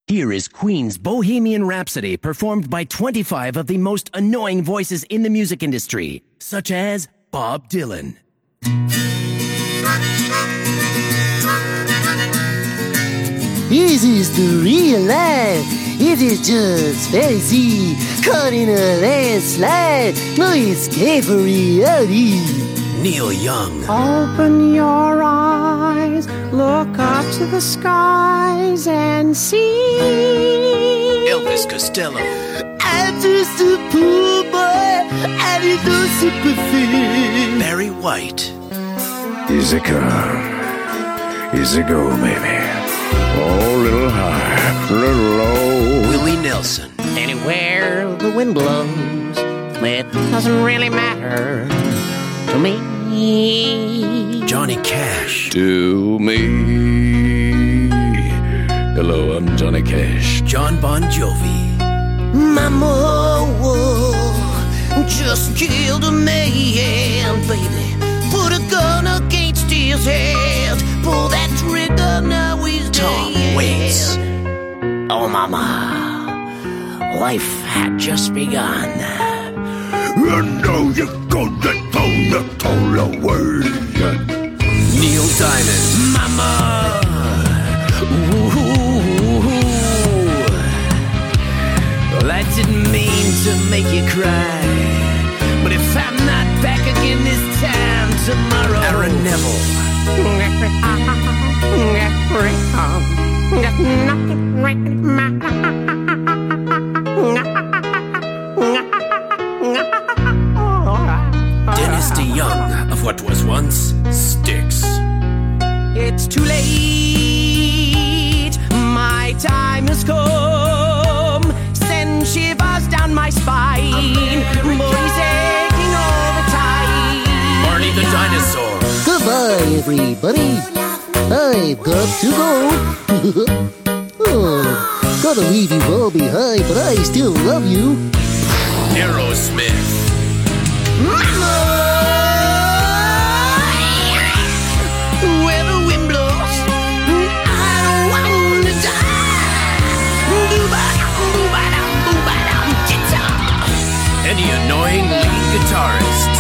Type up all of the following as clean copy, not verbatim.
Here is Queen's Bohemian Rhapsody, performed by 25 of the most annoying voices in the music industry, such as Bob Dylan. Is this the real life? It is just fantasy, caught in a landslide, no escape for reality. Neil Young. Open your eyes, look up to the skies and see. Elvis Costello. I'm just a poor boy, I need no sympathy. Barry White. Easy come, easy go, baby. Oh, little high, little low. Willie Nelson. Anywhere the wind blows, it doesn't really matter to me. Johnny Cash. To me. Hello, I'm Johnny Cash. John Bon Jovi. Mama, just killed a man, baby. Put a gun against his head. Pull that trigger, now he's Tom dead. Waits. Oh, mama, life had just begun. You know you're gonna throw the toll away. Neil Diamond. Mama, Well, I didn't mean to make you cry, but if I'm not back again this time tomorrow. Aaron Neville. Dennis DeYoung of what was once Styx. It's too late, my time has come. Send shivers down my spine, body's aching all the time. Barney the Dinosaur. goodbye, everybody. I've got to go. Oh, gotta leave you all behind, but I still love you. Aerosmith. Where the wind blows, I don't want to die. Boo-ba-dum, boo-ba-dum, guitar. Any annoying lead guitarist.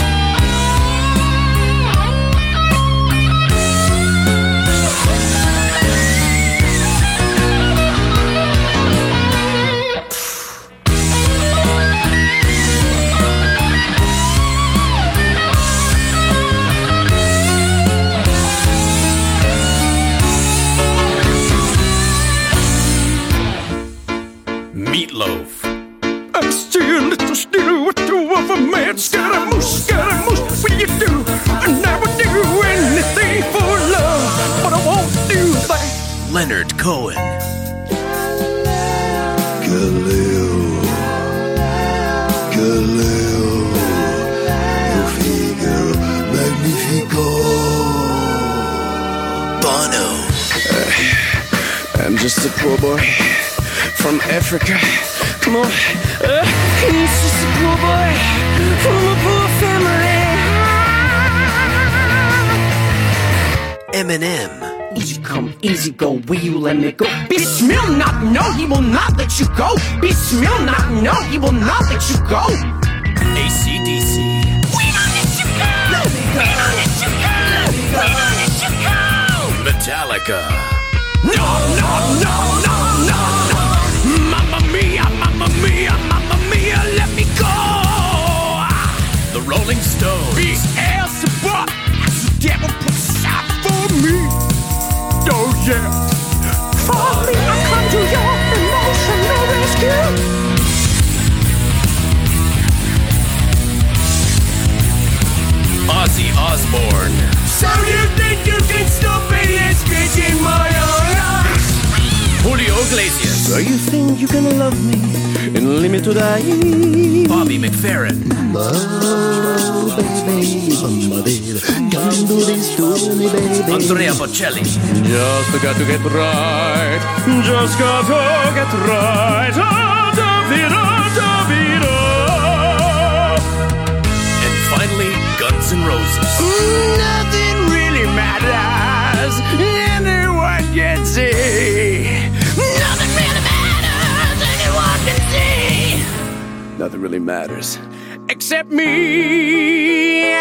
Meatloaf. I'm still a little still with the of a man. Scaramouche, what do you do? I never do anything for love, but I won't do that. Leonard Cohen. Galileo, eu figaro magnifico. Bono. I'm just a poor boy from Africa. Come on. He's just a poor boy from a poor family. Eminem. Easy come, easy go, will you let me go? Bismillah, no, he will not let you go. Bismillah, no, he will not let you go. AC/DC. We don't let you go. We don't let you go. We don't let you go. Metallica. No, no, no, no, no, no. Mamma mia, mamma mia, mamma mia, let me go. The Rolling Stones. Beelzebub, the devil puts out for me. Oh yeah. For me, I come to your emotional rescue. Ozzy Osbourne. So you think you can stop me and spit in my eyes? Julio Iglesias. So you think you can love me and leave me to die? Bobby McFerrin. Oh, baby, come do this to me, baby. Andrea Bocelli. Just got to get right. Just got to get right. Oh, Davida, Davida. And finally, Guns N' Roses. Nothing really matters. Anyone can see. Nothing really matters. nothing really matters except me.